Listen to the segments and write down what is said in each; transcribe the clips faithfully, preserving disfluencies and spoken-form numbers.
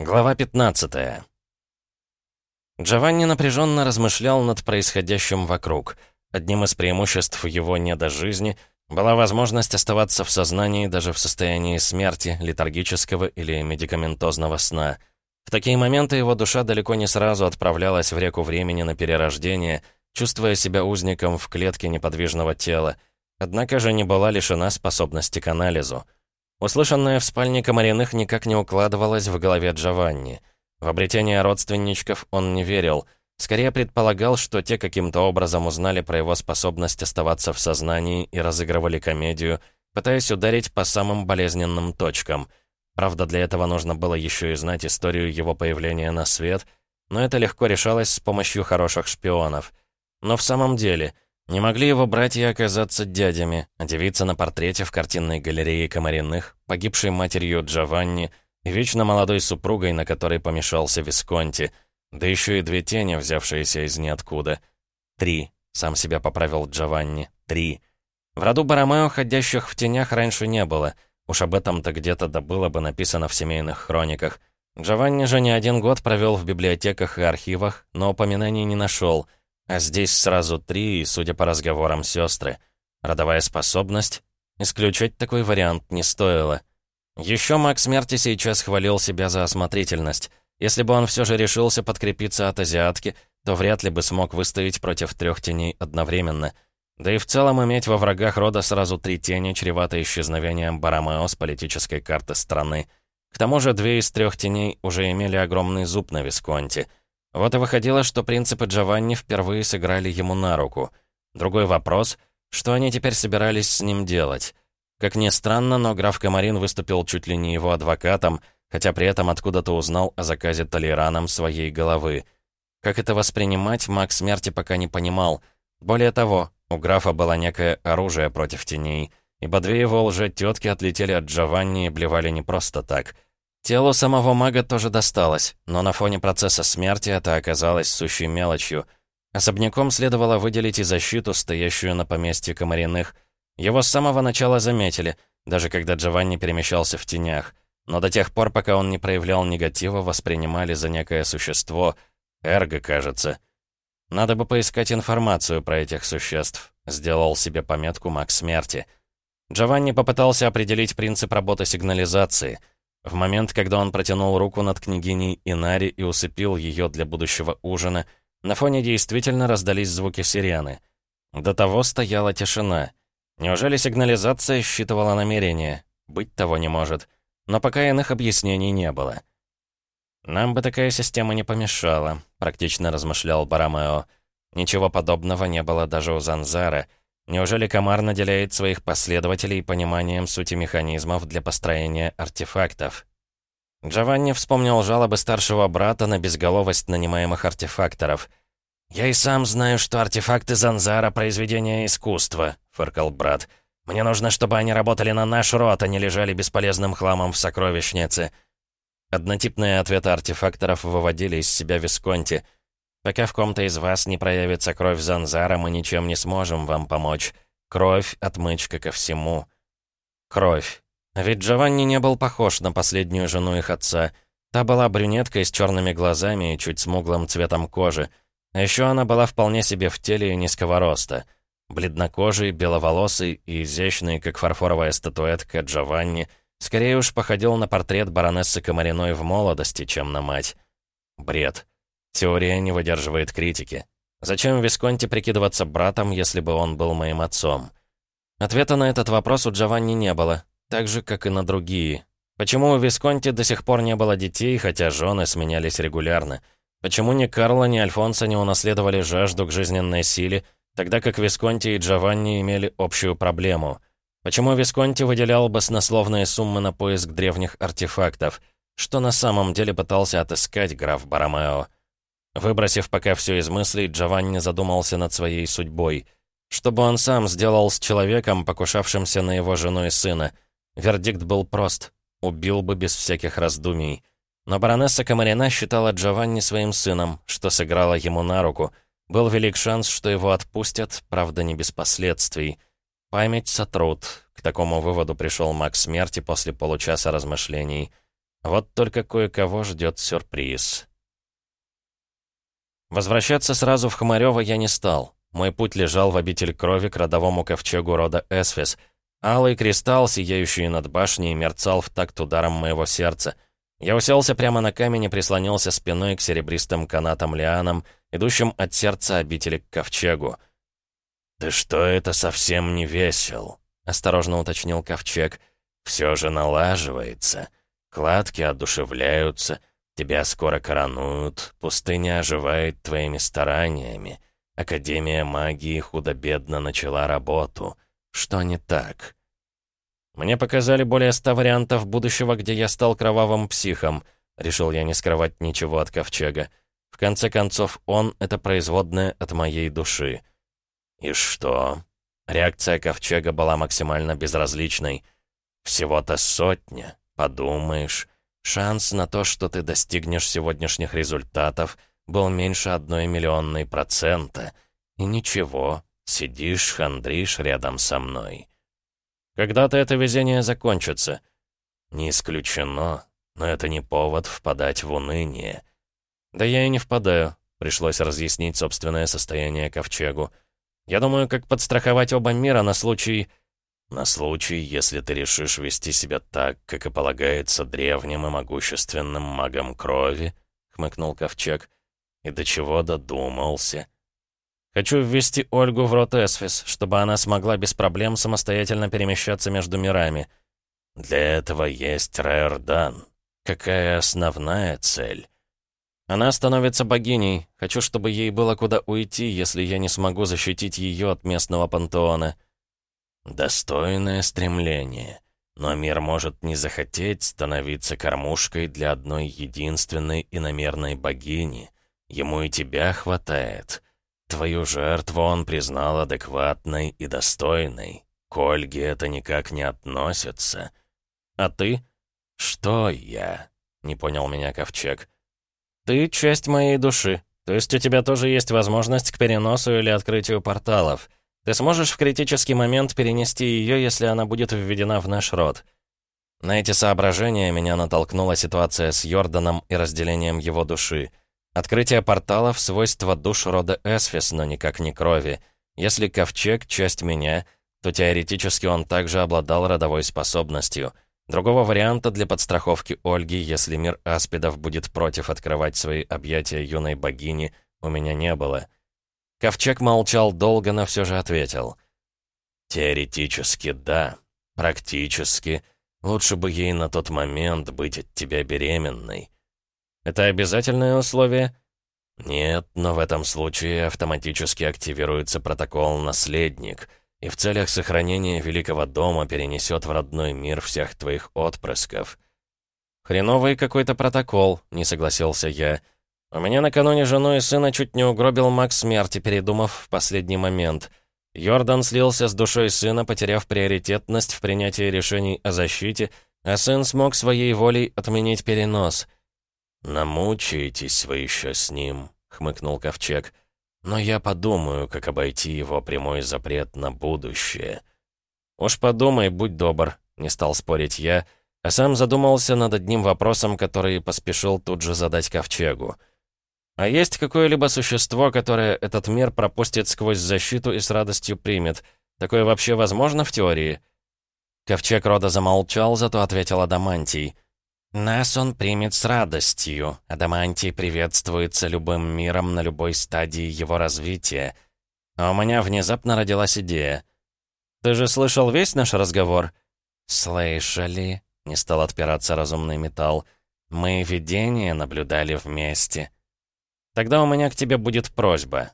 Глава пятнадцатая. Джованни напряженно размышлял над происходящим вокруг. Одним из преимуществ его недожизни была возможность оставаться в сознании даже в состоянии смерти, летаргического или медикаментозного сна. В такие моменты его душа далеко не сразу отправлялась в реку времени на перерождение, чувствуя себя узником в клетке неподвижного тела, однако же не была лишена способности к анализу. Услышанное в спальне Комариных никак не укладывалось в голове Джованни. В обретение родственничков он не верил, скорее предполагал, что те каким-то образом узнали про его способность оставаться в сознании и разыгрывали комедию, пытаясь ударить по самым болезненным точкам. Правда, для этого нужно было еще и знать историю его появления на свет, но это легко решалось с помощью хороших шпионов. Но в самом деле... Не могли его братья оказаться дядями, а девица на портрете в картинной галерее Комариных, погибшей матерью Джованни и вечно молодой супругой, на которой помешался Висконти, да еще и две тени, взявшиеся из ниоткуда. Три. Сам себя поправил Джованни. Три. В роду Боромео ходящих в тенях раньше не было. Уж об этом-то где-то да было бы написано в семейных хрониках. Джованни же не один год провел в библиотеках и архивах, но упоминаний не нашел. А здесь сразу три, и, судя по разговорам, сестры. Родовая способность? Исключать такой вариант не стоило. Еще маг смерти сейчас хвалил себя за осмотрительность. Если бы он все же решился подкрепиться от азиатки, то вряд ли бы смог выстоять против трех теней одновременно. Да и в целом иметь во врагах рода сразу три тени чревато исчезновением Боромео с политической карты страны. К тому же две из трех теней уже имели огромный зуб на Висконти. Вот и выходило, что принципы Джованни впервые сыграли ему на руку. Другой вопрос, что они теперь собирались с ним делать. Как ни странно, но граф Комарин выступил чуть ли не его адвокатом, хотя при этом откуда-то узнал о заказе Толейраном своей головы. Как это воспринимать, маг смерти пока не понимал. Более того, у графа было некое оружие против теней, ибо две его лже-тетки отлетели от Джованни и блевали не просто так. Телу самого мага тоже досталось, но на фоне процесса смерти это оказалось сущей мелочью. Особняком следовало выделить и защиту, стоящую на поместье Комариных. Его с самого начала заметили, даже когда Джованни перемещался в тенях. Но до тех пор, пока он не проявлял негатива, воспринимали за некое существо. Эрго, кажется. Надо бы поискать информацию про этих существ. Сделал себе пометку маг смерти. Джованни попытался определить принцип работы сигнализации — В момент, когда он протянул руку над княгиней Инари и усыпил ее для будущего ужина, на фоне действительно раздались звуки сирены. До того стояла тишина. Неужели сигнализация считывала намерение? Быть того не может. Но пока иных объяснений не было. «Нам бы такая система не помешала», — практично размышлял Боромео. Ничего подобного не было даже у Занзара. Неужели Комар наделяет своих последователей пониманием сути механизмов для построения артефактов? Джованни вспомнил жалобы старшего брата на безголовость нанимаемых артефакторов. «Я и сам знаю, что артефакты Занзара — произведение искусства», — фыркал брат. «Мне нужно, чтобы они работали на наш род, а не лежали бесполезным хламом в сокровищнице». Однотипные ответы артефакторов выводили из себя Висконти. «Пока в ком-то из вас не проявится кровь Занзара, мы ничем не сможем вам помочь. Кровь — отмычка ко всему». Кровь. А ведь Джованни не был похож на последнюю жену их отца. Та была брюнеткой с черными глазами и чуть смуглым цветом кожи. А еще она была вполне себе в теле и низкого роста. Бледнокожий, беловолосый и изящный, как фарфоровая статуэтка, Джованни скорее уж походил на портрет баронессы Комариной в молодости, чем на мать. Бред. Теория не выдерживает критики. Зачем Висконти прикидываться братом, если бы он был моим отцом? Ответа на этот вопрос у Джованни не было, так же, как и на другие. Почему у Висконти до сих пор не было детей, хотя жены сменялись регулярно? Почему ни Карло, ни Альфонсо не унаследовали жажду к жизненной силе, тогда как Висконти и Джованни имели общую проблему? Почему Висконти выделял баснословные суммы на поиск древних артефактов? Что на самом деле пытался отыскать граф Боромео? Выбросив пока все из мыслей, Джованни задумался над своей судьбой. Что бы он сам сделал с человеком, покушавшимся на его жену и сына? Вердикт был прост. Убил бы без всяких раздумий. Но баронесса Комарина считала Джованни своим сыном, что сыграло ему на руку. Был велик шанс, что его отпустят, правда, не без последствий. Память сотрут. К такому выводу пришел маг смерти после получаса размышлений. Вот только кое-кого ждет сюрприз. Возвращаться сразу в Хмарёво я не стал. Мой путь лежал в обитель крови к родовому ковчегу рода Эсфис. Алый кристалл, сияющий над башней, мерцал в такт ударом моего сердца. Я уселся прямо на камень и прислонился спиной к серебристым канатам-лианам, идущим от сердца обители к ковчегу. «Ты что, это совсем не весел?» — осторожно уточнил ковчег. «Все же налаживается. Кладки одушевляются, тебя скоро коронуют, пустыня оживает твоими стараниями. Академия магии худо-бедно начала работу. Что не так?» «Мне показали более ста вариантов будущего, где я стал кровавым психом», — решил я не скрывать ничего от ковчега. В конце концов, он — это производная от моей души. «И что?» Реакция ковчега была максимально безразличной. «Всего-то сотня, подумаешь. Шанс на то, что ты достигнешь сегодняшних результатов, был меньше одной миллионной процента. И ничего, сидишь, хандришь рядом со мной. Когда-то это везение закончится». «Не исключено, но это не повод впадать в уныние». «Да я и не впадаю», — пришлось разъяснить собственное состояние ковчегу. «Я думаю, как подстраховать оба мира на случай...» «На случай, если ты решишь вести себя так, как и полагается древним и могущественным магам крови», — хмыкнул ковчег. «И до чего додумался?» «Хочу ввести Ольгу в род Эсфис, чтобы она смогла без проблем самостоятельно перемещаться между мирами». «Для этого есть Раэрдан. Какая основная цель?» «Она становится богиней. Хочу, чтобы ей было куда уйти, если я не смогу защитить ее от местного пантеона». «Достойное стремление. Но мир может не захотеть становиться кормушкой для одной единственной иномерной богини. Ему и тебя хватает. Твою жертву он признал адекватной и достойной. К Ольге это никак не относится». «А ты?» «Что я?» — не понял меня ковчег. «Ты — часть моей души. То есть у тебя тоже есть возможность к переносу или открытию порталов. Ты сможешь в критический момент перенести ее, если она будет введена в наш род». На эти соображения меня натолкнула ситуация с Йорданом и разделением его души. Открытие порталов — свойство душ рода Эсфис, но никак не крови. Если ковчег — часть меня, то теоретически он также обладал родовой способностью. Другого варианта для подстраховки Ольги, если мир аспидов будет против открывать свои объятия юной богини, у меня не было. Ковчег молчал долго, но все же ответил. «Теоретически, да. Практически. Лучше бы ей на тот момент быть от тебя беременной». «Это обязательное условие?» «Нет, но в этом случае автоматически активируется протокол «Наследник», и в целях сохранения Великого Дома перенесет в родной мир всех твоих отпрысков». «Хреновый какой-то протокол», — не согласился я. «У меня накануне жену и сына чуть не угробил маг смерти, передумав в последний момент. Йордан слился с душой сына, потеряв приоритетность в принятии решений о защите, а сын смог своей волей отменить перенос». «Намучаетесь вы еще с ним», — хмыкнул ковчег. «Но я подумаю, как обойти его прямой запрет на будущее». «Уж подумай, будь добр», — не стал спорить я, а сам задумался над одним вопросом, который поспешил тут же задать ковчегу. «А есть какое-либо существо, которое этот мир пропустит сквозь защиту и с радостью примет? Такое вообще возможно в теории?» Ковчег рода замолчал, зато ответил Адамантий. «Нас он примет с радостью. Адамантий приветствуется любым миром на любой стадии его развития». А у меня внезапно родилась идея. «Ты же слышал весь наш разговор?» «Слышали», — не стал отпираться разумный металл. «Мы видение наблюдали вместе». «Тогда у меня к тебе будет просьба».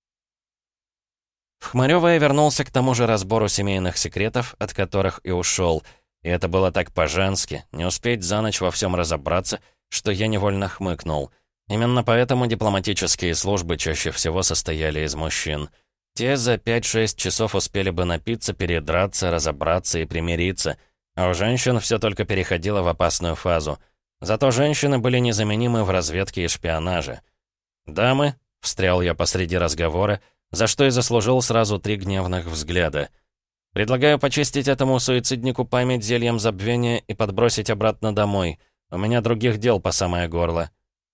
В Хмарёво я вернулся к тому же разбору семейных секретов, от которых и ушел. И это было так по-женски, не успеть за ночь во всем разобраться, что я невольно хмыкнул. Именно поэтому дипломатические службы чаще всего состояли из мужчин. Те за пять-шесть часов успели бы напиться, передраться, разобраться и примириться, а у женщин все только переходило в опасную фазу. Зато женщины были незаменимы в разведке и шпионаже. «Дамы», — встрял я посреди разговора, за что и заслужил сразу три гневных взгляда. «Предлагаю почистить этому суициднику память зельем забвения и подбросить обратно домой. У меня других дел по самое горло».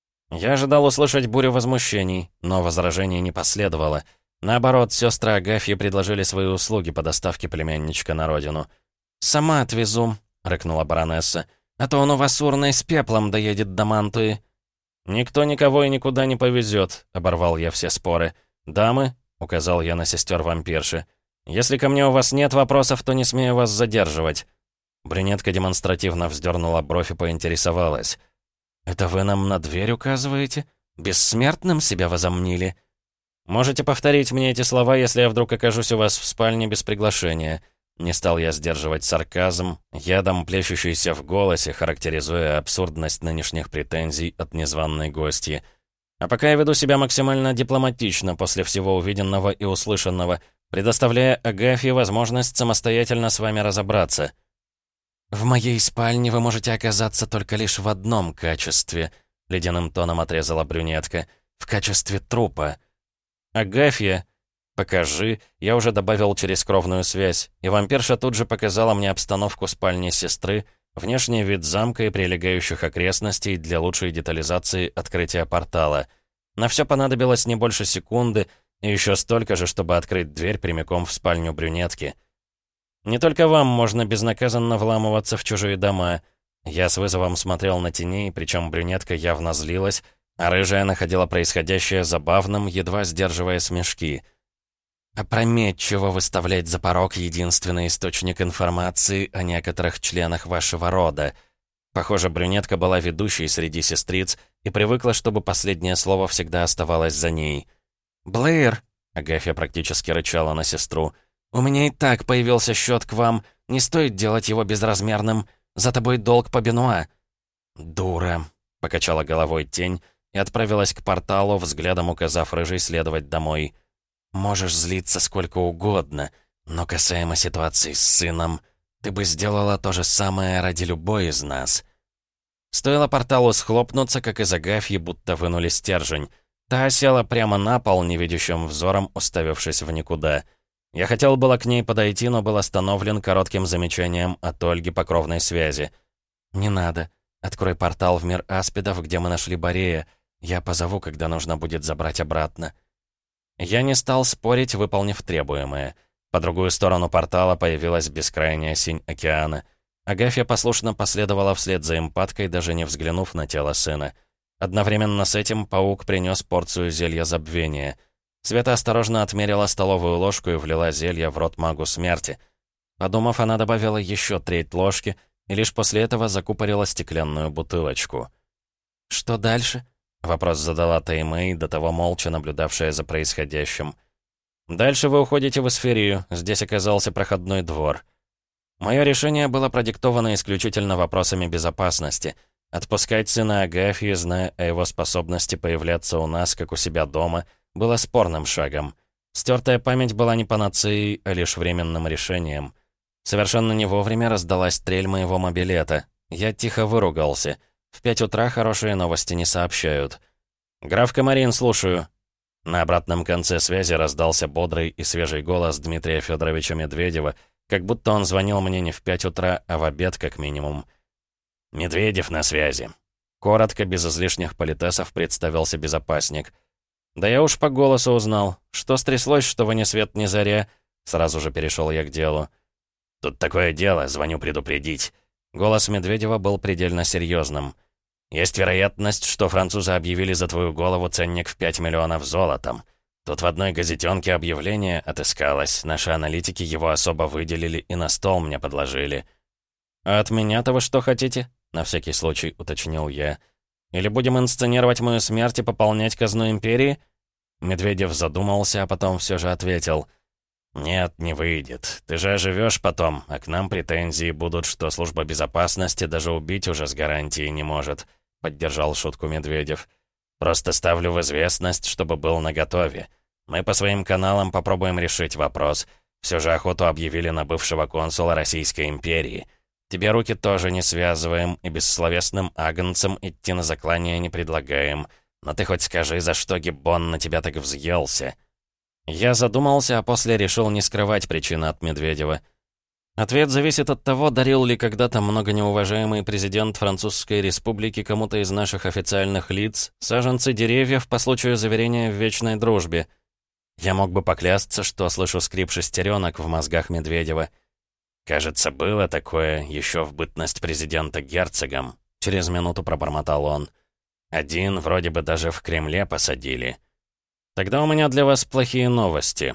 Я ожидал услышать бурю возмущений, но возражений не последовало. Наоборот, сестры Агафьи предложили свои услуги по доставке племянничка на родину. «Сама отвезу», — рыкнула баронесса. «А то он у вас урной с пеплом доедет до Мантуи». «Никто никого и никуда не повезет», — оборвал я все споры. «Дамы», — указал я на сестер-вампирши, — «если ко мне у вас нет вопросов, то не смею вас задерживать». Брюнетка демонстративно вздернула бровь и поинтересовалась. «Это вы нам на дверь указываете? Бессмертным себя возомнили?» «Можете повторить мне эти слова, если я вдруг окажусь у вас в спальне без приглашения». Не стал я сдерживать сарказм, ядом плещущийся в голосе, характеризуя абсурдность нынешних претензий от незваной гостьи. А пока я веду себя максимально дипломатично после всего увиденного и услышанного, предоставляя Агафье возможность самостоятельно с вами разобраться. «В моей спальне вы можете оказаться только лишь в одном качестве», — ледяным тоном отрезала брюнетка, — «в качестве трупа». «Агафья, покажи», я уже добавил через кровную связь, и вампирша тут же показала мне обстановку спальни сестры, внешний вид замка и прилегающих окрестностей для лучшей детализации открытия портала. На все понадобилось не больше секунды, и еще столько же, чтобы открыть дверь прямиком в спальню брюнетки. «Не только вам можно безнаказанно вламываться в чужие дома». Я с вызовом смотрел на теней, причем брюнетка явно злилась, а рыжая находила происходящее забавным, едва сдерживая смешки. «Опрометчиво выставлять за порог единственный источник информации о некоторых членах вашего рода». Похоже, брюнетка была ведущей среди сестриц и привыкла, чтобы последнее слово всегда оставалось за ней. «Блэйр!» — Агафья практически рычала на сестру. «У меня и так появился счет к вам. Не стоит делать его безразмерным. За тобой долг по Бенуа». «Дура», — покачала головой тень и отправилась к порталу, взглядом указав рыжей следовать домой. «Можешь злиться сколько угодно, но касаемо ситуации с сыном, ты бы сделала то же самое ради любой из нас». Стоило порталу схлопнуться, как из Агафьи будто вынули стержень. Та осела прямо на пол, невидящим взором, уставившись в никуда. Я хотел было к ней подойти, но был остановлен коротким замечанием от Ольги по кровной связи. «Не надо. Открой портал в мир аспидов, где мы нашли Борея. Я позову, когда нужно будет забрать обратно». Я не стал спорить, выполнив требуемое. По другую сторону портала появилась бескрайняя синь океана. Агафья послушно последовала вслед за эмпаткой, даже не взглянув на тело сына. Одновременно с этим паук принес порцию зелья забвения. Света осторожно отмерила столовую ложку и влила зелье в рот магу смерти. Подумав, она добавила еще треть ложки и лишь после этого закупорила стеклянную бутылочку. «Что дальше?» — вопрос задала Таймэй, до того молча наблюдавшая за происходящим. «Дальше вы уходите в Эсферию, здесь оказался проходной двор». Мое решение было продиктовано исключительно вопросами безопасности. Отпускать сына Агафьи, зная о его способности появляться у нас, как у себя дома, было спорным шагом. Стертая память была не панацеей, а лишь временным решением. Совершенно не вовремя раздалась трель моего мобилета. Я тихо выругался. В пять утра хорошие новости не сообщают. «Граф Комарин, слушаю». На обратном конце связи раздался бодрый и свежий голос Дмитрия Федоровича Медведева, как будто он звонил мне не в пять утра, а в обед как минимум. «Медведев на связи». Коротко, без излишних политесов, представился безопасник. «Да я уж по голосу узнал. Что стряслось, что вы ни свет ни заря?» Сразу же перешел я к делу. «Тут такое дело, звоню предупредить». Голос Медведева был предельно серьезным. «Есть вероятность, что французы объявили за твою голову ценник в пять миллионов золотом. Тут в одной газетенке объявление отыскалось. Наши аналитики его особо выделили и на стол мне подложили». «А от меня-то вы что хотите?» — на всякий случай уточнил я. «Или будем инсценировать мою смерть и пополнять казну империи?» Медведев задумался, а потом все же ответил. «Нет, не выйдет. Ты же оживешь потом, а к нам претензии будут, что служба безопасности даже убить уже с гарантией не может», — поддержал шутку Медведев. «Просто ставлю в известность, чтобы был наготове. Мы по своим каналам попробуем решить вопрос. Все же охоту объявили на бывшего консула Российской империи. Тебе руки тоже не связываем и бессловесным агнцам идти на заклание не предлагаем. Но ты хоть скажи, за что Гиббон на тебя так взъелся?» Я задумался, а после решил не скрывать причины от Медведева. Ответ зависит от того, дарил ли когда-то многонеуважаемый президент Французской Республики кому-то из наших официальных лиц саженцы деревьев по случаю заверения в вечной дружбе. Я мог бы поклясться, что слышу скрип шестеренок в мозгах Медведева. «Кажется, было такое еще в бытность президента герцогом», — через минуту пробормотал он. «Один вроде бы даже в Кремле посадили. Тогда у меня для вас плохие новости».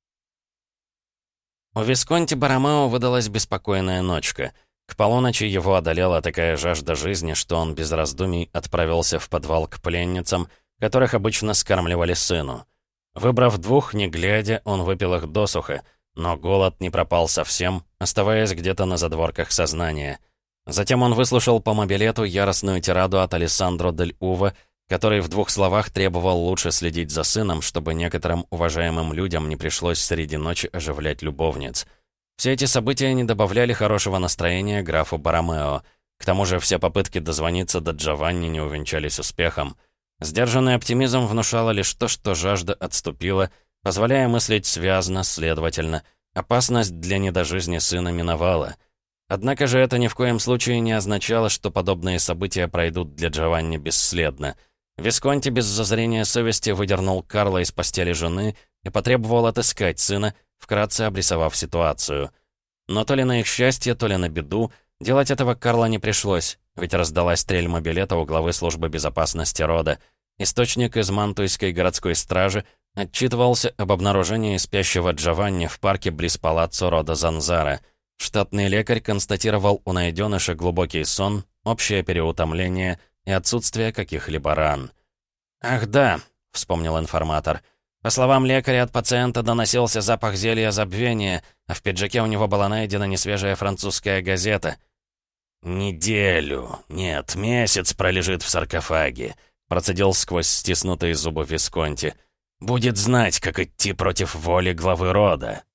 У Висконти Боромео выдалась беспокойная ночка. К полуночи его одолела такая жажда жизни, что он без раздумий отправился в подвал к пленницам, которых обычно скармливали сыну. Выбрав двух, не глядя, он выпил их досуха, но голод не пропал совсем, оставаясь где-то на задворках сознания. Затем он выслушал по мобилету яростную тираду от Алессандро дель Ува, который в двух словах требовал лучше следить за сыном, чтобы некоторым уважаемым людям не пришлось среди ночи оживлять любовниц. Все эти события не добавляли хорошего настроения графу Боромео. К тому же все попытки дозвониться до Джованни не увенчались успехом. Сдержанный оптимизм внушало лишь то, что жажда отступила, позволяя мыслить связно, следовательно, опасность для недожизни сына миновала. Однако же это ни в коем случае не означало, что подобные события пройдут для Джованни бесследно. Висконти без зазрения совести выдернул Карла из постели жены и потребовал отыскать сына, вкратце обрисовав ситуацию. Но то ли на их счастье, то ли на беду, делать этого Карла не пришлось, ведь раздалась трель мобилета у главы службы безопасности рода. Источник из Мантуйской городской стражи отчитывался об обнаружении спящего Джованни в парке близ палаццо рода Занзара. Штатный лекарь констатировал у найденыша глубокий сон, общее переутомление и отсутствие каких-либо ран. «Ах да», — вспомнил информатор, — «по словам лекаря, от пациента доносился запах зелья забвения, а в пиджаке у него была найдена несвежая французская газета». «Неделю, нет, месяц пролежит в саркофаге», — процедил сквозь стиснутые зубы Висконти. «Будет знать, как идти против воли главы рода».